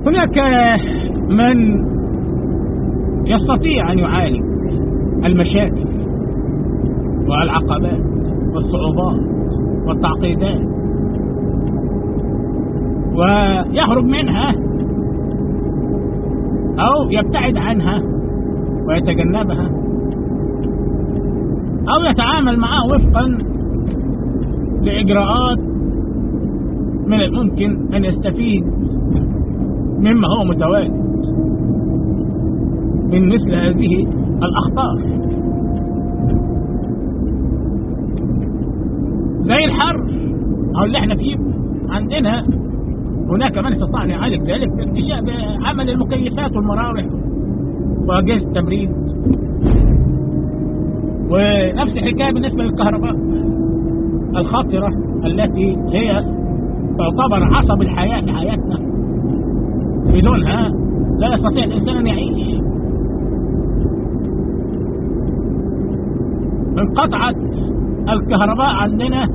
هناك من يستطيع أن يعالج المشاكل والعقبات والصعوبات والتعقيدات ويهرب منها أو يبتعد عنها ويتجنبها أو يتعامل معها وفقا لإجراءات من الممكن أن يستفيد مما هو متواجد من مثل هذه الأخطار، زي الحر أو اللي احنا فيه. عندنا هناك من استطاع أن يعالج ذلك بعمل المكيفات والمراوح وأجهزة التبريد، ونفس الحكاية بالنسبة للكهرباء الخطرة التي هي تعتبر عصب الحياة في حياتنا، بدونها لا يستطيع الإنسان أن يعيش. انقطعت الكهرباء عندنا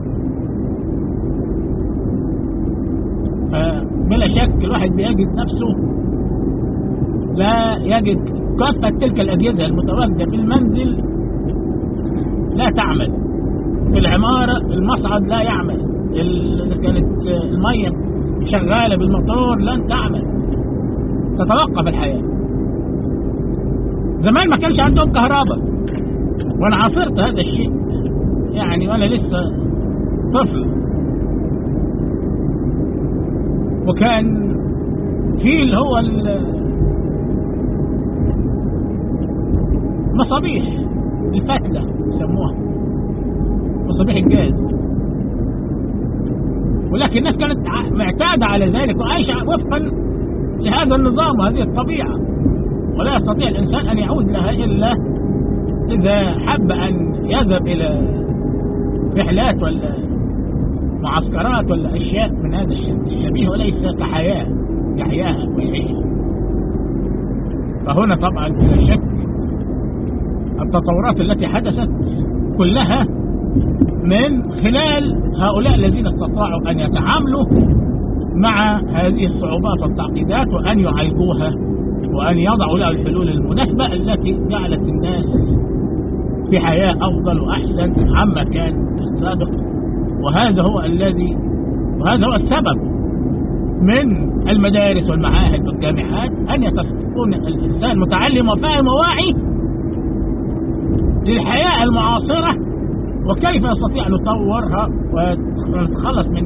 بلا شك الواحد بيجد نفسه لا يجد كافة تلك الأجهزة المتواجدة في المنزل لا تعمل، في العمارة المصعد لا يعمل، إذا كانت المية شغالة بالموتور لن تعمل، تتوقف الحياة. زمان ما كانش عندهم كهرباء، وانا عاصرت هذا الشيء يعني وانا لسه طفل، وكان في اللي هو مصابيح الفتلة يسموها مصابيح الجاز، ولكن الناس كانت معتادة على ذلك وعايشة وفقا لهذا النظام وهذه الطبيعة، ولا يستطيع الإنسان أن يعود لها إلا إذا حب أن يذهب إلى رحلات ولا معسكرات ولا أشياء من هذا الشبيه، وليس كحياة يحياها ويعيشها. فهنا طبعا لا شك التطورات التي حدثت كلها من خلال هؤلاء الذين استطاعوا أن يتعاملوا مع هذه الصعوبات والتعقيدات وأن يعالجوها وأن يضعوا لها الحلول المناسبة التي جعلت الناس في حياة أفضل وأحسن عما كان السابق. وهذا هو السبب من المدارس والمعاهد والجامعات أن يكون الإنسان متعلم وفاهم وواعي للحياة المعاصرة وكيف يستطيع أن يطورها ونتخلص من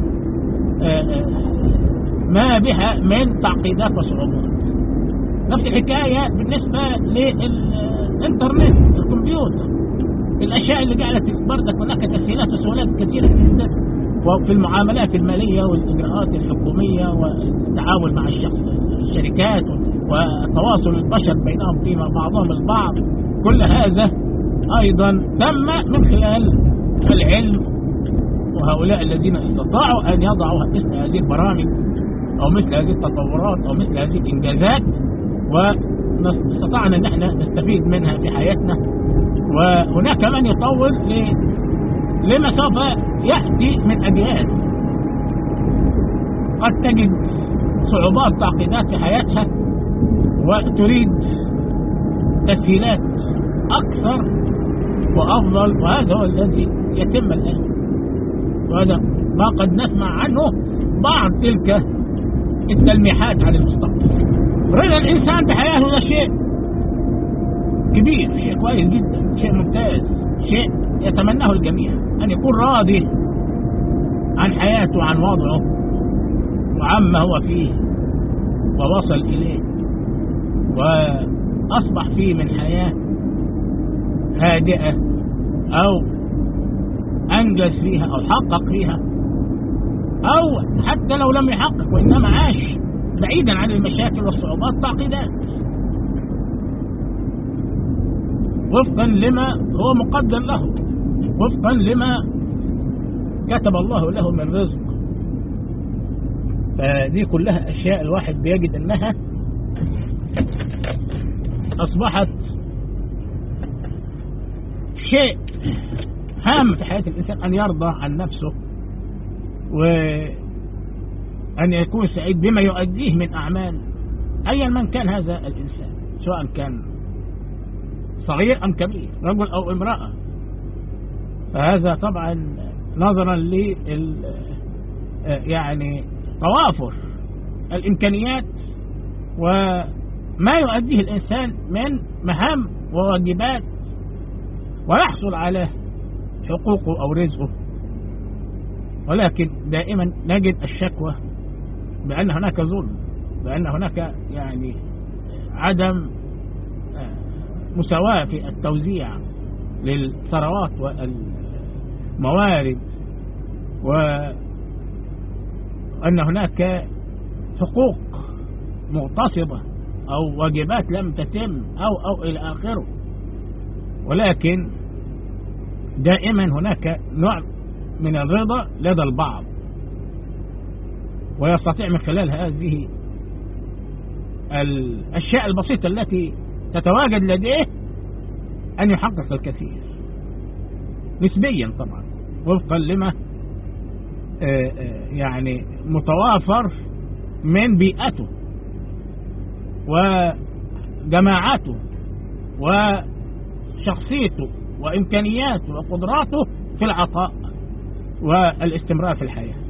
ما بها من تعقيدات وصعوبات. نفس الحكاية بالنسبة للإنترنت، الكمبيوتر، الأشياء اللي جعلت بردك هناك تسهيلات وسهولات كثيرة جدا وفي المعاملات المالية والإجراءات الحكومية والتعامل مع الشركات وتواصل البشر بينهم فيما بعضهم البعض. كل هذا أيضا تم من خلال العلم وهؤلاء الذين استطاعوا أن يضعوا مثل هذه البرامج أو مثل هذه التطورات أو مثل هذه الإنجازات، واستطعنا أن احنا نستفيد منها في حياتنا. وهناك من يطور لما سوف يأتي من أجيال قد تجد صعوبات تعقيدات في حياتها وتريد تسهيلات أكثر وأفضل، وهذا هو الذي يتم الآن، وهذا ما قد نسمع عنه بعض تلك التلميحات على المستقبل. رضا الإنسان بحياته ده شيء كبير، شيء كويس جدا، شيء ممتاز، شيء يتمناه الجميع أن يكون راضي عن حياته وعن وضعه وعما هو فيه ووصل إليه وأصبح فيه من حياة هادئة أو أنجز فيها أو حقق فيها، أو حتى لو لم يحقق وإنما عاش بعيدا عن المشاكل والصعوبات تعقيدات وفقا لما هو مقدر له، وفقا لما كتب الله له من رزق. فدي كلها أشياء الواحد بيجد أنها أصبحت شيء هام في حياة الإنسان أن يرضى عن نفسه أن يكون سعيد بما يؤديه من أعمال أيا من كان هذا الإنسان، سواء كان صغير أم كبير، رجل أو امرأة. فهذا طبعا نظرا ل يعني توافر الإمكانيات وما يؤديه الإنسان من مهام وواجبات ويحصل على حقوقه أو رزقه. ولكن دائما نجد الشكوى بأن هناك ظلم، بأن هناك يعني عدم مساواة في التوزيع للثروات والموارد، وأن هناك حقوق مغتصبة أو واجبات لم تتم أو إلى آخره. ولكن دائما هناك نوع من الرضا لدى البعض، ويستطيع من خلال هذه الأشياء البسيطة التي تتواجد لديه أن يحقق الكثير نسبيا طبعا وفقا لما يعني متوافر من بيئته وجماعته وشخصيته وإمكانياته وقدراته في العطاء والاستمرار في الحياة.